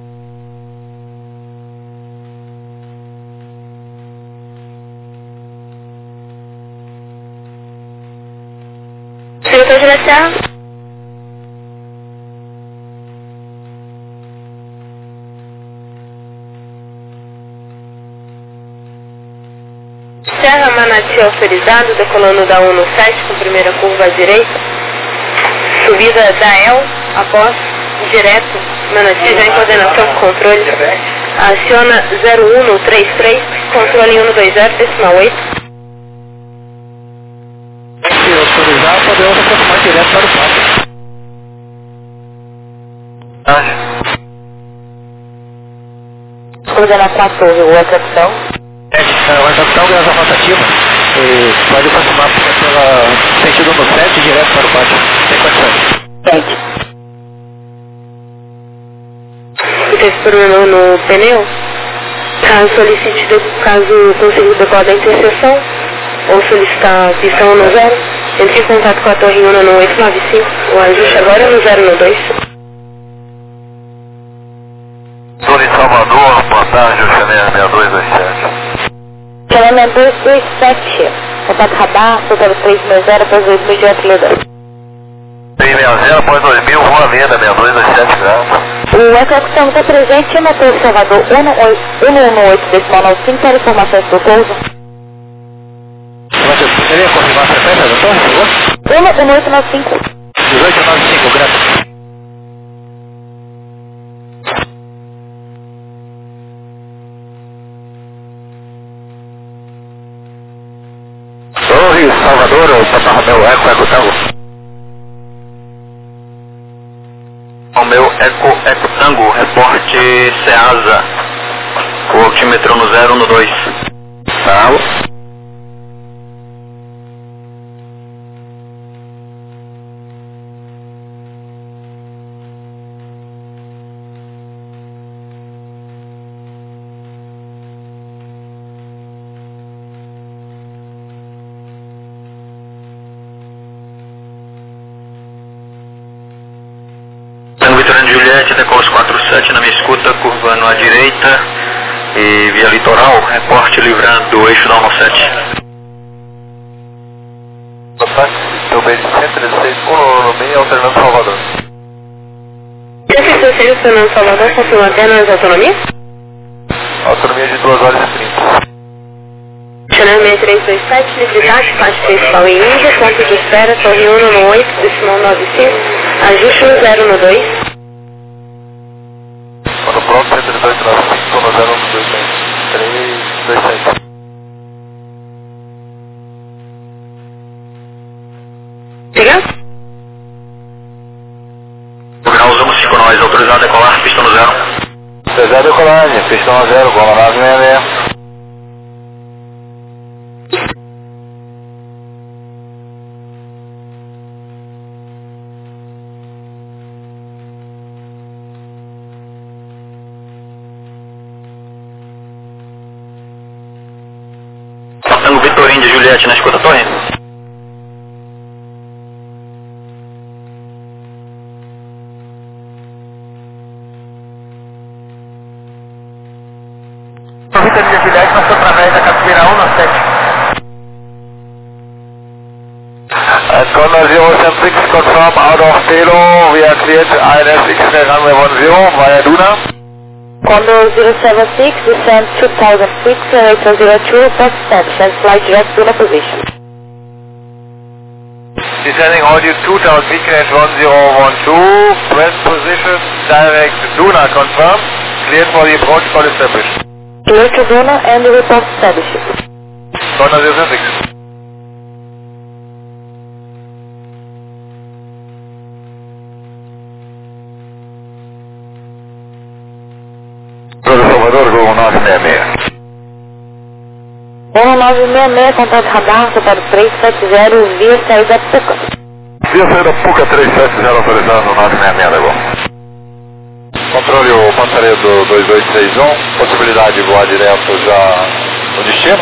Diretor de Serra. Serra Manati autorizado, decolando da um no sete com primeira curva à direita. Subida da E L após direto, Manati já em coordenação com controle. Aciona zero um no trinta e três, controle cento e vinte, decimal oito.
Se autorizar, podemos aproximar direto para o pátio.
Coordenação à torre, o execução.
É, a execução graças à rotativa. E pode aproximar pelo sentido no sete direto para o pátio. Sem condições.
Sente. Teve problema no pneu? Caso solicite, de, caso consiga decorar da interseção ou solicitar pistão no zero, entre em contato com a torre Una no oito nove cinco, o ajuste agora é no zero no dois.
Torre Salvador, boa tarde, o Chanel seis dois dois sete.
Chanel seis dois dois sete, contato radar, total três seis zero, após dois mil de Atleda.
três seis zero, após dois mil, Rua Lenda, seis dois dois sete graus.
O execução está presente na Torre Salvador cento e dezoito, decimal noventa e cinco, para informações do pouso.
Você poderia confirmar a frequência da torre, por favor?
cento e oito noventa e cinco.
dezoito noventa e cinco, graças. Torre Salvador, Papa Romeu, Eco, Eco, Tango.
Romeu, Eco, Eco, Tango, reporte Ceasa. O altímetro no zero no dois.
Tá.
Juliette, decolos quatro sete na minha escuta, curvando à direita e via litoral, reporte livrando o eixo normal sete.
Ataque, seu bem de cento e dezesseis, um no meio, alternando Salvador.
cento e dezesseis, Fernando Salvador, confirma apenas autonomia?
Autonomia de duas horas e trinta.
Chanel seis três dois sete, liberdade, parte principal em Índia, ponto de espera, torre Una no oito, decimal noventa e cinco, ajuste no zero no dois.
Quando pronto, cento e dois noventa e cinco, no zero um dois três dois sete.
Chega?
Grau usamos cinco nós, autorizado a decolar, pista no zero.
Autorizado a decolagem, pista no zero, bola nave seis seis.
Tango Vitorim de Juliette na escuta torre.
Vitor de Juliette passou através da Capoeira um no sete. Control zero seven six, confirm out of Telo, we are cleared I N S X-ray runway one zero via Duna.
Condor zero seven six, descend two thousand feet, Electro zero two, bus extension, flight direct Duna position.
Descending audio two thousand feet, connect one zero one two, press position, direct Duna confirmed, cleared for the approach call established.
Clear to Duna and the report established.
Condor zero seven six. Salvador, Gol nove seis seis.
Gol nove seis seis, contato radar, para três sete zero, via saída Puca.
Via saída Puca três sete zero, autorizado nove seis seis, Legol. Controle o Pantaredo dois dois três um, possibilidade de voar direto já no destino?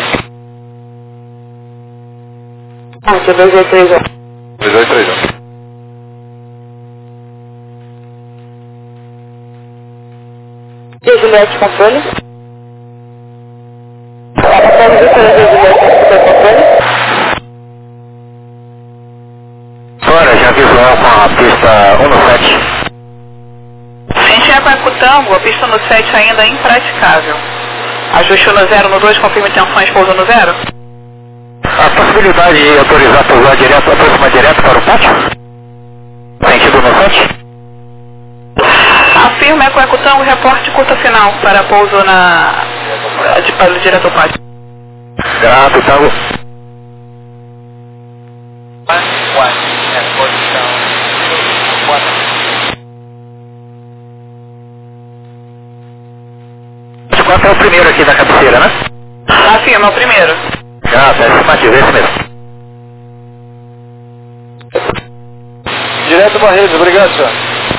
Ah, que dois dois três um.
dois dois três um.
E Juliette controle? Após Vitor de Juliette controle?
Fora, já visual com a pista um no sete.
Frente é para Cutango, a pista no sete ainda é impraticável. Ajuste no zero no dois, confirma intenções, pouso no zero.
A possibilidade de autorizar pousar direto, aproximar direto para o pátio? Sentido no sete?
Confirma Eco Eco Tango, reporte curta final para pouso na... de, para o diretor pátio.
Grato, Tango. Qual é o primeiro aqui da cabeceira, né?
Afirma, é o primeiro.
Grato, é estimativo, esse mesmo.
Direto Barreiros, obrigado, senhor.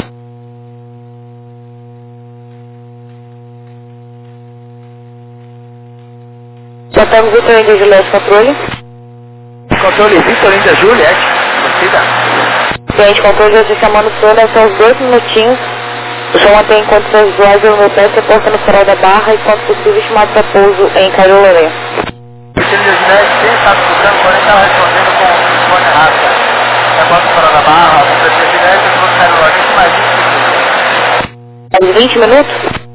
Já estamos Vitor Índia Juliette Controle.
Controle Vitor Índia Juliette. Descida.
Cliente controle, já se chamando o senhor, né? São uns dois minutinhos. O senhor mantém condições visuais no meu pé, reporta no farol da barra e, quando possível, estimado para pouso em Cairo Lourenço.
Vitor Índia Juliette, quem está escutando, porém estava respondendo com o telefone errado. Reporta no farol da barra, o Vitor Índia Juliette, o Cairo Lourenço, mais vinte minutos.
Mais vinte minutos?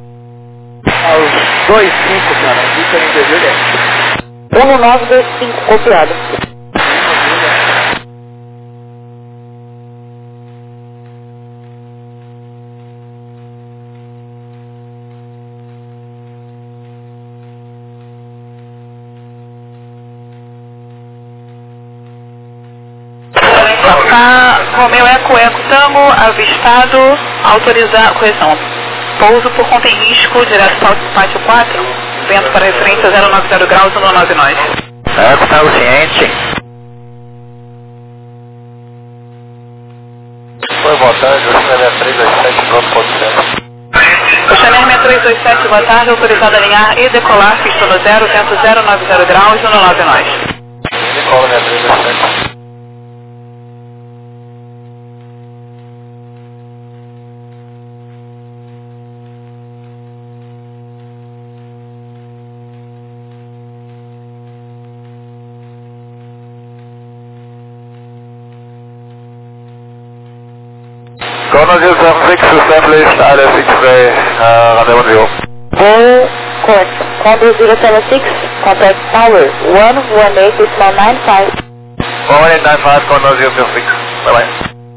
Aos dois cinco, cara, Vitor Índia Juliette.
um no nove dois cinco, copiado.
Tá, Romeu Eco Eco Tango, avistado, autorizar, correção, pouso por conta em risco, direto para o pátio quatro, vento para referência zero nove zero graus, um nove nove.
Eco Tango ciente. Foi, boa tarde, o Chanel três dois sete, pronto, pode ser.
O Chanel seis três dois sete, boa tarde, autorizado a alinhar e decolar, pista no zero, vento zero nove zero graus, um nove nove.
Decola minha três dois sete. Corner zero seven six, establish area six three, uh, rendezvous zero.
Voo, correction. Condor zero seven six, contact tower one one eight decimal nine five.
one eight nine five, corner zero zero six. Bye bye.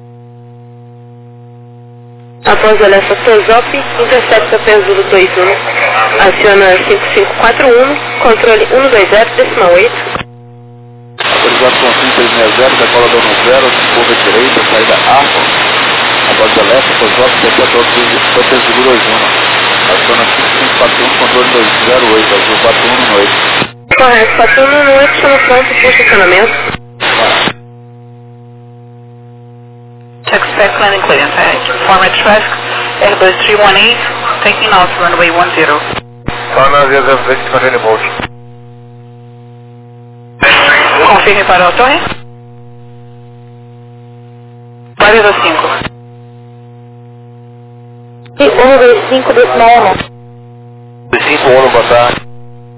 Após o alerta Tosop, intercepta Penzulo dois um, aciona cinco cinco quatro um, controle um dois zero decimal oito.
Autorizado com cinco três seis zero, decola dono zero, curva direita, saída alfa. Após o alerta Tosop, intercepta Penzulo dois um, aciona cinco cinco quatro um, controle dois zero oito, azul quatro um no oito.
Correto, quatro um no oito, chama pronto para estacionamento.
Expect landing clearance, format traffic, R dois três um oito, taking off runway one zero.
Corner zero zero six, continue bolt.
Confirme para a torre. Barreira cinco.
E um dois cinco decimal um.
cinco um, boa tarde.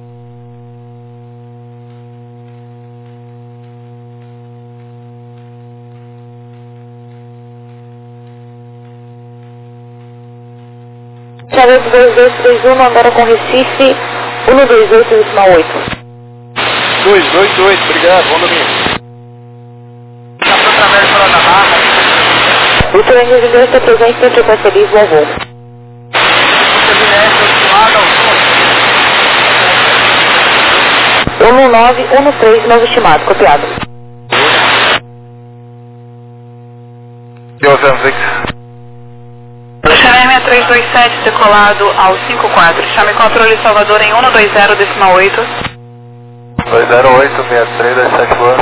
Chave dois dois três um, agora com Recife, um dois oito decimal oito.
dois oito oito, obrigado, bom domingo.
Passou através do farol da barra.
Vitor Índia Juliette está presente dentro da feliz ao voo. um nove um três, novo estimado, copiado.
zero seven six.
Chanel seis três dois sete, decolado ao cinco quatro. Chame controle Salvador em um dois zero decimal oito.
dois zero oito, seis três dois sete, boa.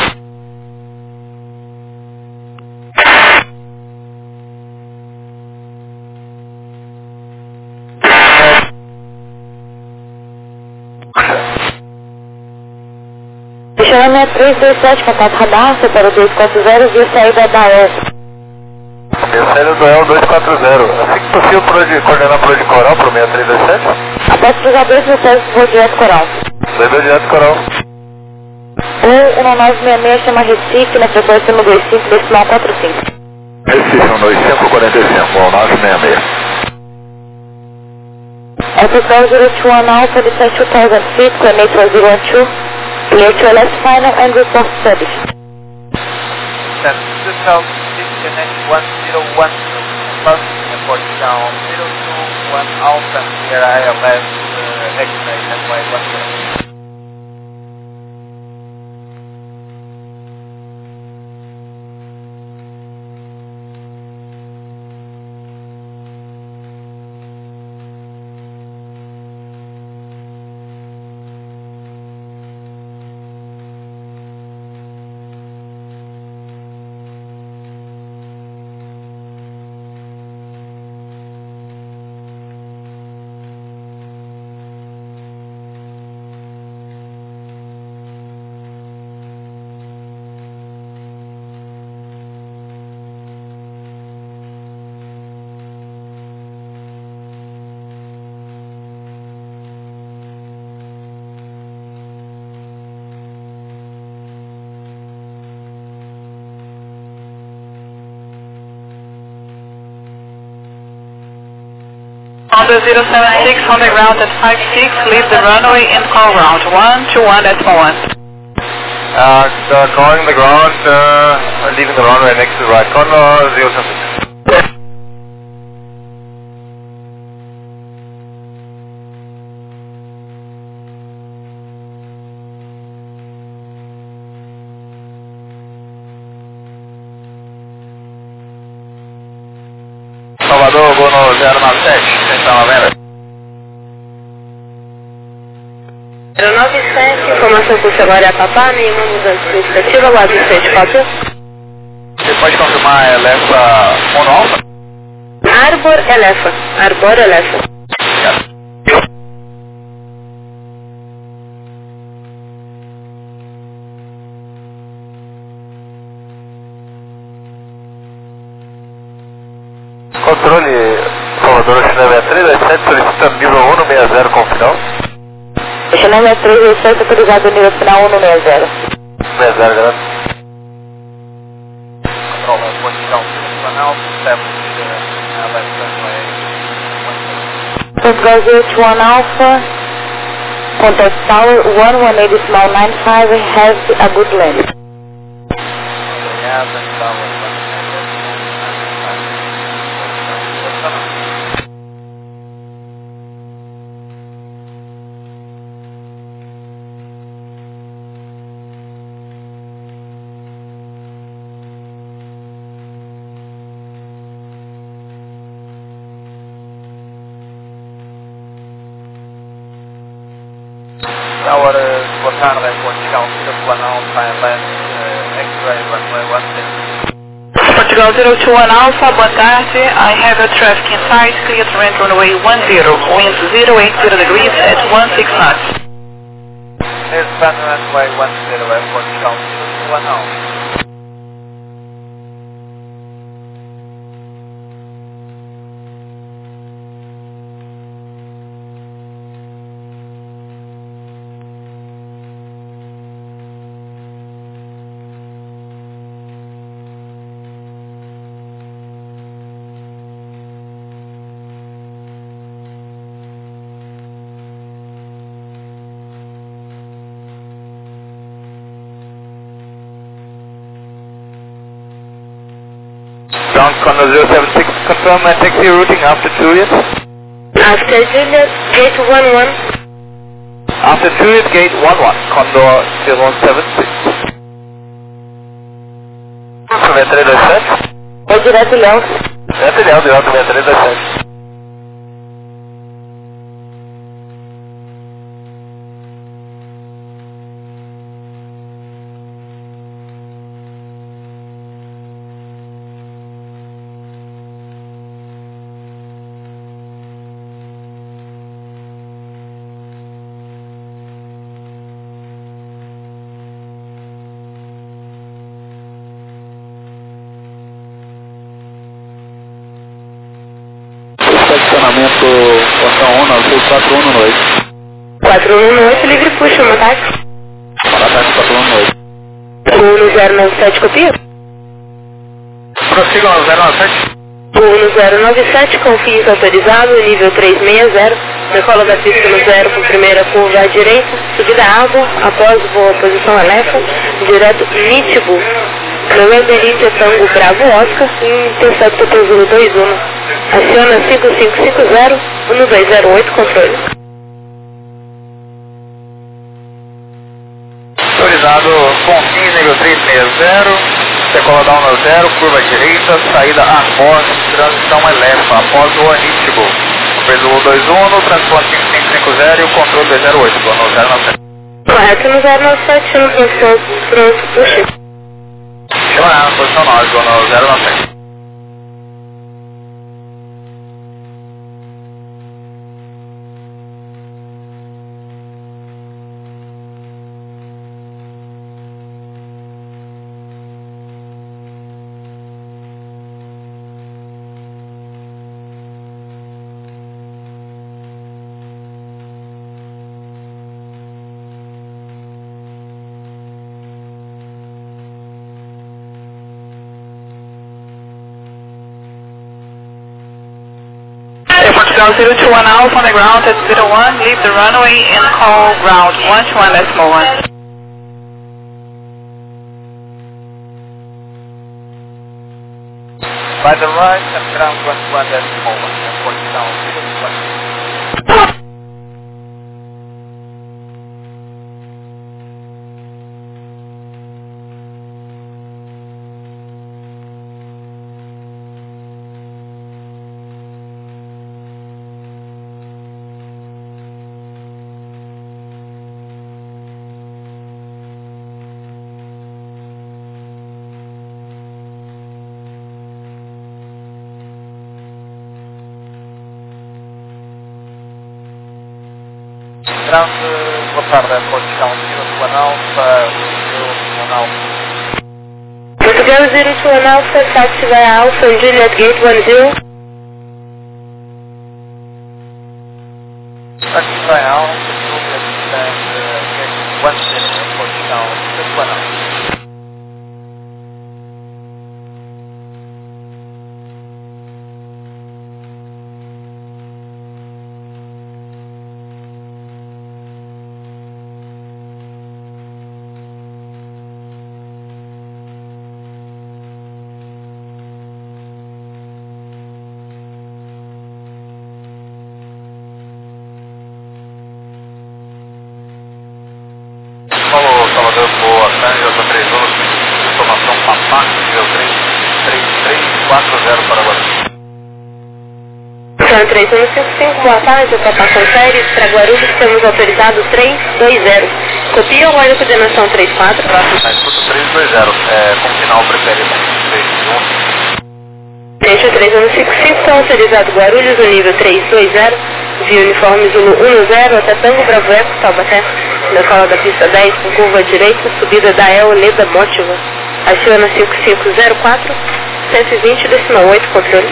Chanel três dois sete, contato radar, separa dois quatro zero, via saída da E.
Minha saída do E L dois quatro zero. Assim que possível, por onde, coordenar por onde coral para o seis três dois sete?
Após cruzar dois mil seis, voo direto coral.
dois dois direto coral.
um um nove seis seis, chama Recife, na frequência um dois cinco, decimal quatro cinco.
Recife um dois cinco quatro cinco, bom, nove seis seis.
Hotel zero two one Alpha, descent two thousand feet, coordinate was zero one two, clear to left final and report service.
two thousand feet, connect one zero one two,
Airport down zero two one Alpha Sierra I L S uh, X-ray runway one zero.
Honda zero seven six on the ground at five six, leave the runway and call ground one two one at one.
Uh, uh, calling the ground, uh, leaving the runway next to the right corner, zero seven six. Salvador, vou no zero nove sete, atenção à venda.
zero nove sete, informação curso agora é a Papá, nenhuma mudança significativa, aguardo o sete, cópia.
Você pode confirmar Elefa Mono Alpha?
Arbor Elefa, Arbor Elefa.
Controle Salvador China sessenta e três dois sete, solicitando nível um no sessenta com final.
China sessenta e três dois sete, autorizado nível final um no sessenta.
sessenta, galera. Control, pode dar um canal, step, left runway.
Portugal zero two one Alpha, contact tower one one eight small nine five, have a good land.
Yeah, that's tower. Tower, boa tarde, Portugal zero two one Alpha, land, uh, X-ray runway one six.
Portugal zero two one Alpha, boa tarde. I have a traffic in sight, clear to enter runway one zero, wind zero eight zero degrees at one six knots.
Eastbound runway one zero, Portugal zero two one Alpha. Ground Condor zero seven six, confirm my taxi routing after Juliet.
After Juliet, gate one one.
After Juliet, gate one one, Condor zero seven six. sessenta e três dois sete.
É direto Léo.
Direto Léo, direto sessenta e três dois sete. Estacionamento portão um, Azul quatro um no oito.
quatro um no oito, livre puxa, uma táxi.
Para táxi quatro um no oito.
um no zero nove sete, copia.
Prossiga no zero nove sete.
um no zero nove sete, confie autorizado, nível trezentos e sessenta, decola da pista no zero com primeira curva à direita, subida água, após boa posição Elefa, direto Nitibu, November India Tango Bravo Oscar, intercepta Pouso dois um. Aciona cinco cinco cinco zero, um dois zero oito, controle.
Autorizado Confins, nível três seis zero, decola down no zero, curva direita, saída após transição elétrica, após o anítico. Peso dois um, transplante cinco cinco cinco zero e o controle dois zero oito, no zero nove sete.
Correto, no zero nove sete, no transporte pronto, puxa.
Chama na posição nove, no zero nove sete.
Portugal zero two one Alpha on the ground at zero one, leave the runway and call ground one two one decimal one.
By the right and ground one one decimal one, Portugal zero two one. Ground, boa tarde, Portugal zero two one Alpha, zero two one Alpha.
Portugal zero two one Alpha, taxi via Alpha and Juliet Gate one zero.
Taxi via Alpha, Juliet and uh, Gate one zero, Portugal zero two one Alpha. Paulo Salvador por Arcângel, três um, informação Papá, nível três três três quatro zero para Guarulhos.
Então, três um cinco cinco, boa tarde, Papá Confere, para Guarulhos temos autorizado três dois zero. Copia ou guarda coordenação três quatro?
Escuta três dois zero, é, com final preferido três um.
Deixa três um cinco cinco, está autorizado Guarulhos, o nível três dois zero, via uniforme Zulu um zero, até Tango Bravo Eco, Taubaté, decola da pista dez, com curva direita, subida da El Leda Mótiva, aciona cinco cinco zero quatro, cento e vinte, decimal oito, controle.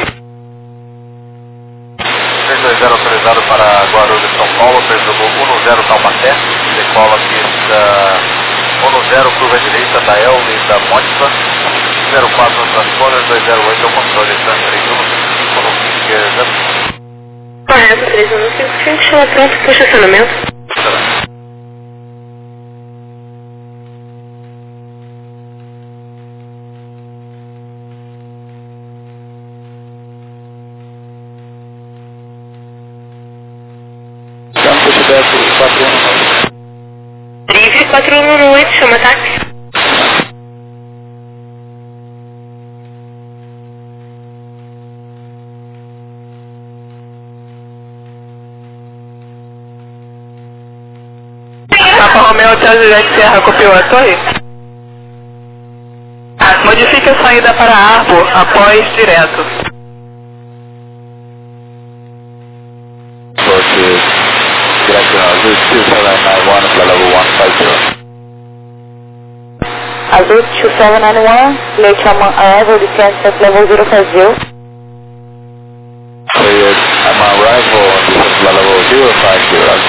três dois zero autorizado para Guarulhos, São Paulo, peso um zero Taubaté, decola pista um zero, curva direita da El Leda Mótiva, zero quatro no transponder, dois zero oito é o controle, três um cinco no esquerda.
Correto, três um cinco cinco, chama pronto, puxa acionamento. Drive quatro um um oito, chama táxi.
Papa Romeo Hotel Juliette Serra, copiou a torre? Modifique a saída para Arbor após direto.
Azul two seven nine one, late arrival, descent at level zero five zero.
I'm arrival on level zero five zero.